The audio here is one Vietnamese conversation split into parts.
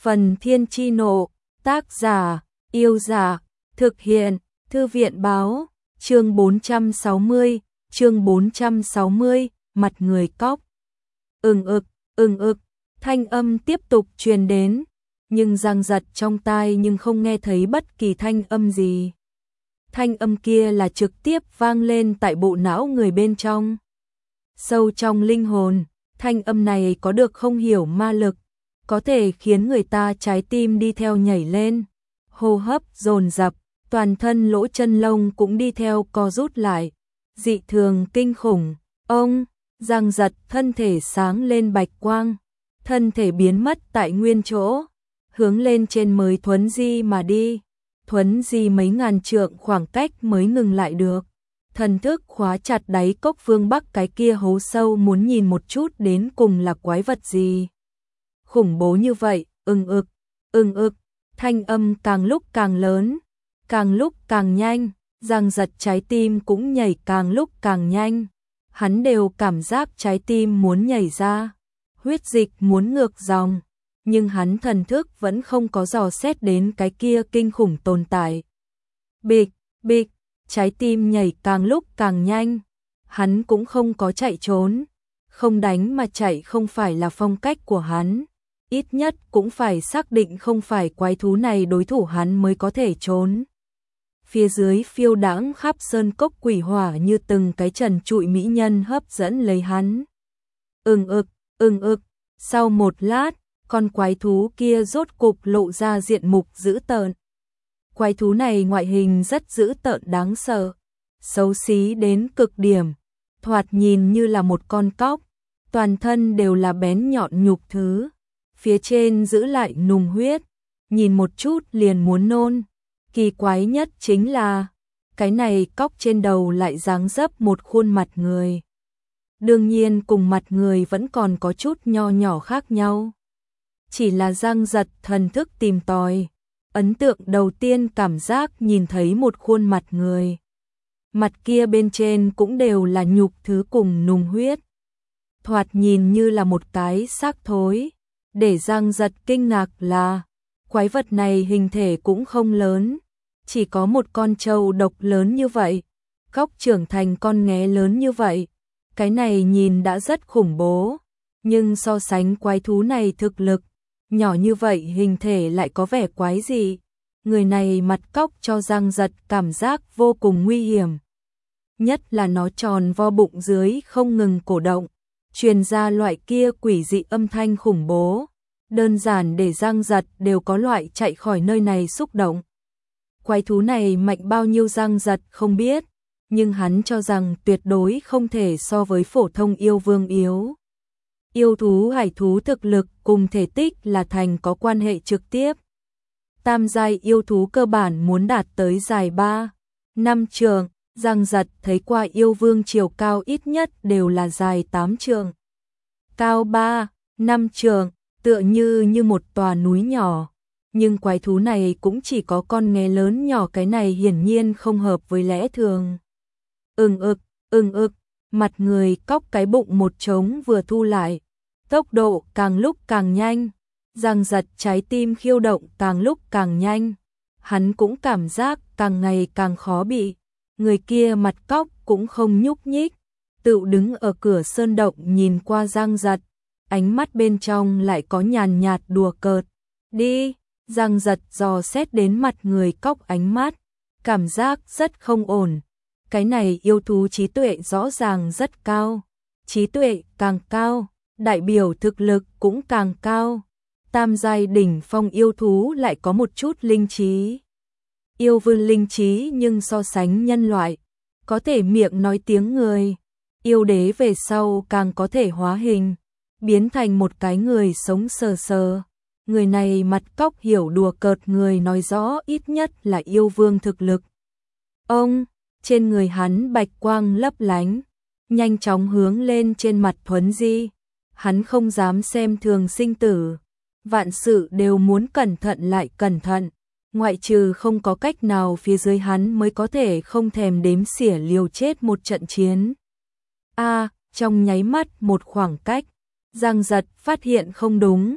Phần Thiên Chi Nộ, tác giả, Yêu Giả, thực hiện, Thư viện Báo, chương 460, mặt người cóc. Ừng ực, thanh âm tiếp tục truyền đến, nhưng giằng giật trong tai nhưng không nghe thấy bất kỳ thanh âm gì. Thanh âm kia là trực tiếp vang lên tại bộ não người bên trong. Sâu trong linh hồn, thanh âm này có được không hiểu ma lực, có thể khiến người ta trái tim đi theo nhảy lên, hô hấp dồn dập, toàn thân lỗ chân lông cũng đi theo co rút lại, dị thường kinh khủng. Ông, giằng giật thân thể sáng lên bạch quang, thân thể biến mất tại nguyên chỗ, hướng lên trên mới thuấn di mà đi. Thuấn di mấy ngàn trượng khoảng cách mới ngừng lại được. Thần thức khóa chặt đáy cốc phương Bắc cái kia hố sâu, muốn nhìn một chút đến cùng là quái vật gì khủng bố như vậy. Ừng ực, thanh âm càng lúc càng lớn, càng lúc càng nhanh, giằng giật trái tim cũng nhảy càng lúc càng nhanh. Hắn đều cảm giác trái tim muốn nhảy ra, huyết dịch muốn ngược dòng, nhưng hắn thần thức vẫn không có dò xét đến cái kia kinh khủng tồn tại. Bịch, bịch, trái tim nhảy càng lúc càng nhanh, hắn cũng không có chạy trốn, không đánh mà chạy không phải là phong cách của hắn, ít nhất cũng phải xác định không phải quái thú này đối thủ hắn mới có thể trốn. Phía dưới phiêu đãng khắp sơn cốc quỷ hỏa như từng cái trần trụi mỹ nhân hấp dẫn lấy hắn. Ừng ực, sau một lát, con quái thú kia rốt cục lộ ra diện mục dữ tợn. Quái thú này ngoại hình rất dữ tợn đáng sợ, xấu xí đến cực điểm, thoạt nhìn như là một con cóc, toàn thân đều là bén nhọn nhục thứ, phía trên giữ lại nùng huyết, nhìn một chút liền muốn nôn. Kỳ quái nhất chính là, cái này cóc trên đầu lại dáng dấp một khuôn mặt người. Đương nhiên cùng mặt người vẫn còn có chút nho nhỏ khác nhau. Chỉ là giằng giật thần thức tìm tòi, ấn tượng đầu tiên cảm giác nhìn thấy một khuôn mặt người. Mặt kia bên trên cũng đều là nhục thứ cùng nùng huyết. Thoạt nhìn như là một cái xác thối. Để giằng giật kinh ngạc là, quái vật này hình thể cũng không lớn, chỉ có một con trâu độc lớn như vậy, cóc trưởng thành con nghé lớn như vậy. Cái này nhìn đã rất khủng bố, nhưng so sánh quái thú này thực lực, nhỏ như vậy hình thể lại có vẻ quái dị. Người này mặt cóc cho giằng giật cảm giác vô cùng nguy hiểm. Nhất là nó tròn vo bụng dưới không ngừng cổ động, truyền ra loại kia quỷ dị âm thanh khủng bố. Đơn giản để giằng giật đều có loại chạy khỏi nơi này xúc động. Quái thú này mạnh bao nhiêu giằng giật không biết, nhưng hắn cho rằng tuyệt đối không thể so với phổ thông yêu vương yếu. Yêu thú hải thú thực lực cùng thể tích là thành có quan hệ trực tiếp. Tam giai yêu thú cơ bản muốn đạt tới dài 3-5 trượng, giằng giật thấy qua yêu vương chiều cao ít nhất đều là dài 8 trượng. Cao 3-5 trượng, tựa như một tòa núi nhỏ. Nhưng quái thú này cũng chỉ có con nghé lớn nhỏ, cái này hiển nhiên không hợp với lẽ thường. Ừng ực, mặt người cóc cái bụng một trống vừa thu lại, tốc độ càng lúc càng nhanh, giằng giật trái tim khiêu động càng lúc càng nhanh, hắn cũng cảm giác càng ngày càng khó bị. Người kia mặt cóc cũng không nhúc nhích, tự đứng ở cửa sơn động nhìn qua giằng giật, ánh mắt bên trong lại có nhàn nhạt đùa cợt. Đi, giằng giật dò xét đến mặt người cóc ánh mắt, cảm giác rất không ổn. Cái này yêu thú trí tuệ rõ ràng rất cao, trí tuệ càng cao, đại biểu thực lực cũng càng cao. Tam giai đỉnh phong yêu thú lại có một chút linh trí. Yêu vương linh trí nhưng so sánh nhân loại, có thể miệng nói tiếng người. Yêu đế về sau càng có thể hóa hình, biến thành một cái người sống sờ sờ. Người này mặt cóc hiểu đùa cợt người nói rõ ít nhất là yêu vương thực lực. Ông, trên người hắn bạch quang lấp lánh, nhanh chóng hướng lên trên mặt thuấn di. Hắn không dám xem thường sinh tử, vạn sự đều muốn cẩn thận lại cẩn thận, ngoại trừ không có cách nào phía dưới hắn mới có thể không thèm đếm xỉa liều chết một trận chiến. Trong nháy mắt một khoảng cách, giằng giật phát hiện không đúng,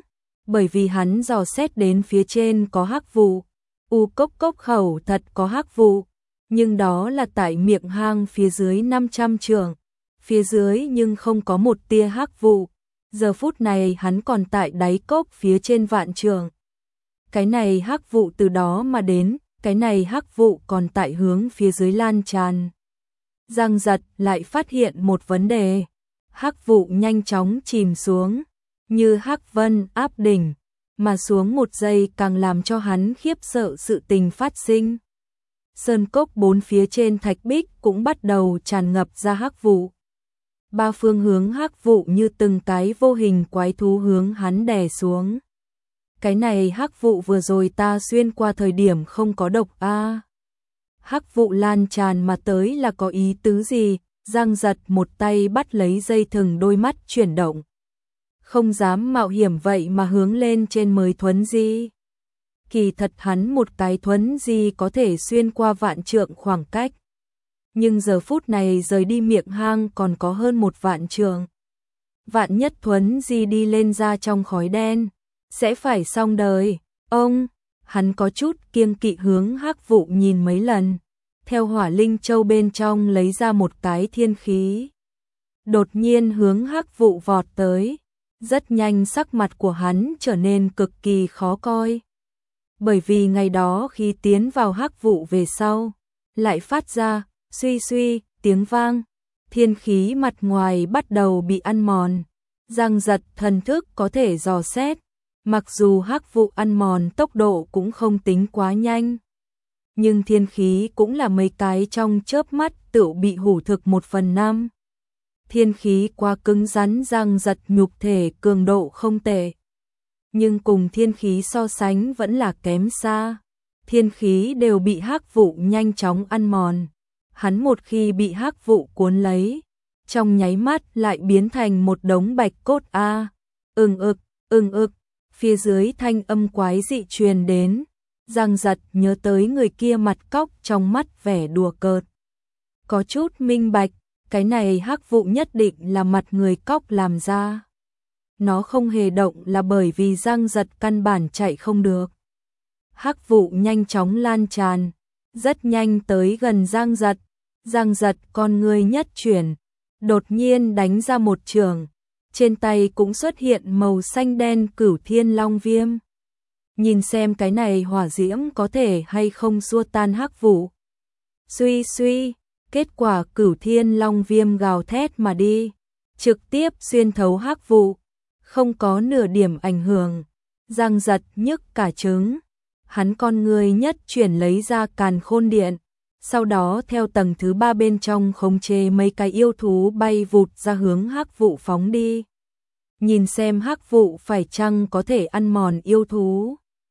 bởi vì hắn dò xét đến phía trên có hắc vụ. Cốc cốc khẩu thật có hắc vụ, nhưng đó là tại miệng hang phía dưới 500 trượng, phía dưới nhưng không có một tia hắc vụ. Giờ phút này hắn còn tại đáy cốc phía trên vạn trượng. Cái này hắc vụ từ đó mà đến, cái này hắc vụ còn tại hướng phía dưới lan tràn. Giang Giật lại phát hiện một vấn đề, hắc vụ nhanh chóng chìm xuống, như hắc vân áp đỉnh, mà xuống một giây càng làm cho hắn khiếp sợ sự tình phát sinh. Sơn cốc bốn phía trên thạch bích cũng bắt đầu tràn ngập ra hắc vụ. Ba phương hướng hắc vụ như từng cái vô hình quái thú hướng hắn đè xuống. Cái này hắc vụ vừa rồi ta xuyên qua thời điểm không có độc a. Hắc vụ lan tràn mà tới là có ý tứ gì? Giang Giật một tay bắt lấy dây thừng, đôi mắt chuyển động. Không dám mạo hiểm vậy mà hướng lên trên mới thuấn di. Kỳ thật hắn một cái thuấn di có thể xuyên qua vạn trượng khoảng cách. Nhưng giờ phút này rời đi miệng hang còn có hơn một vạn trượng. Vạn nhất thuấn di đi lên ra trong khói đen, sẽ phải xong đời. Hắn có chút kiêng kỵ hướng hắc vụ nhìn mấy lần, theo hỏa linh châu bên trong lấy ra một cái thiên khí. Đột nhiên hướng hắc vụ vọt tới, rất nhanh sắc mặt của hắn trở nên cực kỳ khó coi. Bởi vì ngày đó khi tiến vào hắc vụ về sau, lại phát ra suy suy tiếng vang, thiên khí mặt ngoài bắt đầu bị ăn mòn. Giang Giật thần thức có thể dò xét, mặc dù hắc vụ ăn mòn tốc độ cũng không tính quá nhanh, nhưng thiên khí cũng là mấy cái trong chớp mắt tự bị hủ thực 1/5. Thiên khí quá cứng rắn, Giang Giật nhục thể cường độ không tệ, nhưng cùng thiên khí so sánh vẫn là kém xa. Thiên khí đều bị hắc vụ nhanh chóng ăn mòn. Hắn một khi bị hắc vụ cuốn lấy, trong nháy mắt lại biến thành một đống bạch cốt a. Ưng ực, phía dưới thanh âm quái dị truyền đến. Giang Giật nhớ tới người kia mặt cóc, trong mắt vẻ đùa cợt. Có chút minh bạch, cái này hắc vụ nhất định là mặt người cóc làm ra. Nó không hề động là bởi vì Giang Giật căn bản chạy không được. Hắc vụ nhanh chóng lan tràn, rất nhanh tới gần Giang Giật. Giang Giật con người nhất chuyển, đột nhiên đánh ra một chưởng, trên tay cũng xuất hiện màu xanh đen Cửu Thiên Long Viêm. Nhìn xem cái này hỏa diễm có thể hay không xua tan hắc vụ. Suy suy, kết quả Cửu Thiên Long Viêm gào thét mà đi, trực tiếp xuyên thấu hắc vụ, không có nửa điểm ảnh hưởng. Giang Giật nhức cả trứng, hắn con người nhất chuyển lấy ra Càn Khôn Điện, sau đó theo tầng thứ 3 bên trong khống chế mấy cái yêu thú bay vụt ra hướng hắc vụ phóng đi. Nhìn xem hắc vụ phải chăng có thể ăn mòn yêu thú.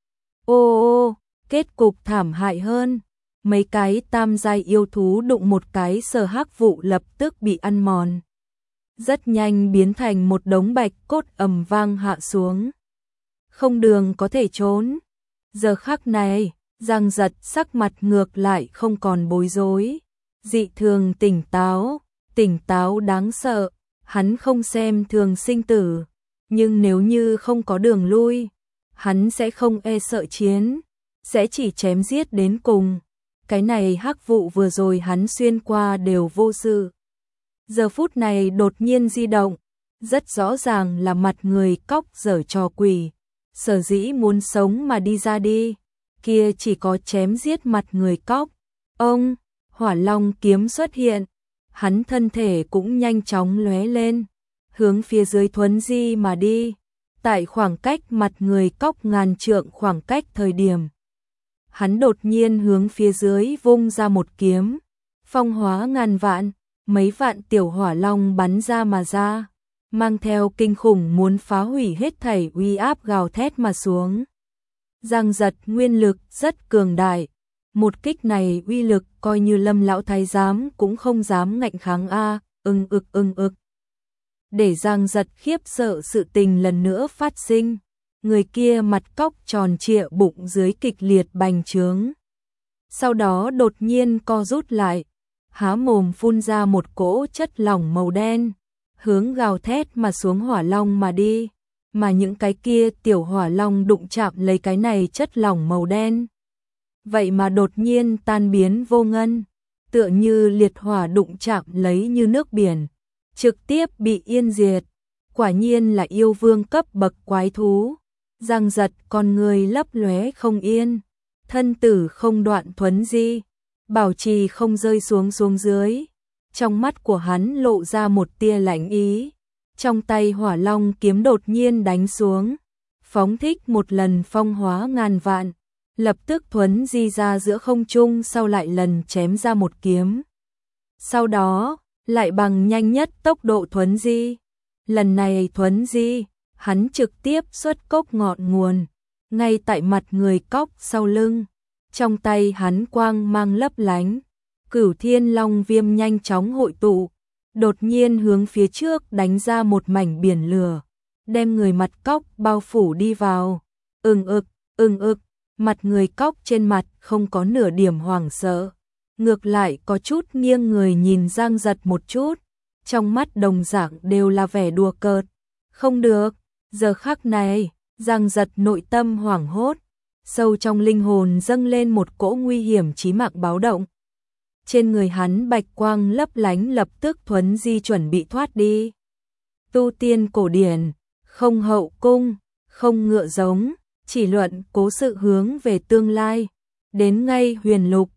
Kết cục thảm hại hơn. Mấy cái tam giai yêu thú đụng một cái sờ hắc vụ lập tức bị ăn mòn. Rất nhanh biến thành một đống bạch cốt ầm vang hạ xuống. Không đường có thể trốn. Giờ khắc này, Giang Giật sắc mặt ngược lại không còn bối rối. Dị thường tỉnh táo đáng sợ. Hắn không xem thường sinh tử, nhưng nếu như không có đường lui, hắn sẽ không e sợ chiến, sẽ chỉ chém giết đến cùng. Cái này hắc vụ vừa rồi hắn xuyên qua đều vô sự. Giờ phút này đột nhiên di động, rất rõ ràng là mặt người cóc giở trò quỷ. Sở dĩ muốn sống mà đi ra đi, kia chỉ có chém giết mặt người cóc. Hỏa long kiếm xuất hiện, hắn thân thể cũng nhanh chóng lóe lên, hướng phía dưới thuấn di mà đi. Tại khoảng cách mặt người cóc ngàn trượng khoảng cách thời điểm, hắn đột nhiên hướng phía dưới vung ra một kiếm, phong hóa ngàn vạn, mấy vạn tiểu hỏa long bắn ra mà ra, mang theo kinh khủng muốn phá hủy hết thảy uy áp gào thét mà xuống. Giang Giật nguyên lực rất cường đại, một kích này uy lực coi như Lâm lão thái giám cũng không dám ngạnh kháng a. Để Giang Giật khiếp sợ, sự tình lần nữa phát sinh. Người kia mặt cóc tròn trịa, bụng dưới kịch liệt bành trướng. Sau đó đột nhiên co rút lại, há mồm phun ra một cỗ chất lỏng màu đen, hướng gào thét mà xuống hỏa long mà đi. mà những cái kia tiểu hỏa long đụng chạm lấy cái này chất lỏng màu đen. Vậy mà đột nhiên tan biến vô ngân, tựa như liệt hỏa đụng chạm lấy như nước biển, trực tiếp bị yên diệt. Quả nhiên là yêu vương cấp bậc quái thú. Giang Giật con người lấp lóe không yên, thân tử không đoạn thuấn di, bảo trì không rơi xuống dưới. Trong mắt của hắn lộ ra một tia lạnh ý, trong tay hỏa long kiếm đột nhiên đánh xuống, phóng thích một lần phong hóa ngàn vạn, lập tức thuấn di ra giữa không trung, sau lại lần chém ra một kiếm. Sau đó, lại bằng nhanh nhất tốc độ thuấn di. Lần này thuấn di, hắn trực tiếp xuất cốc ngọn nguồn, ngay tại mặt người cóc sau lưng. Trong tay hắn quang mang lấp lánh, Cửu Thiên Long Viêm nhanh chóng hội tụ, đột nhiên hướng phía trước đánh ra một mảnh biển lửa, đem người mặt cóc bao phủ đi vào. Ưng ực, mặt người cóc trên mặt không có nửa điểm hoảng sợ, ngược lại có chút nghiêng người nhìn Giang Giật một chút, trong mắt đồng dạng đều là vẻ đùa cợt. Không được, giờ khắc này, Giang Giật nội tâm hoảng hốt, sâu trong linh hồn dâng lên một cỗ nguy hiểm chí mạng báo động. Trên người hắn bạch quang lấp lánh, lập tức thuấn di chuẩn bị thoát đi. Tu tiên cổ điển, không hậu cung, không ngựa giống, chỉ luận cố sự hướng về tương lai. Đến ngay huyền lục,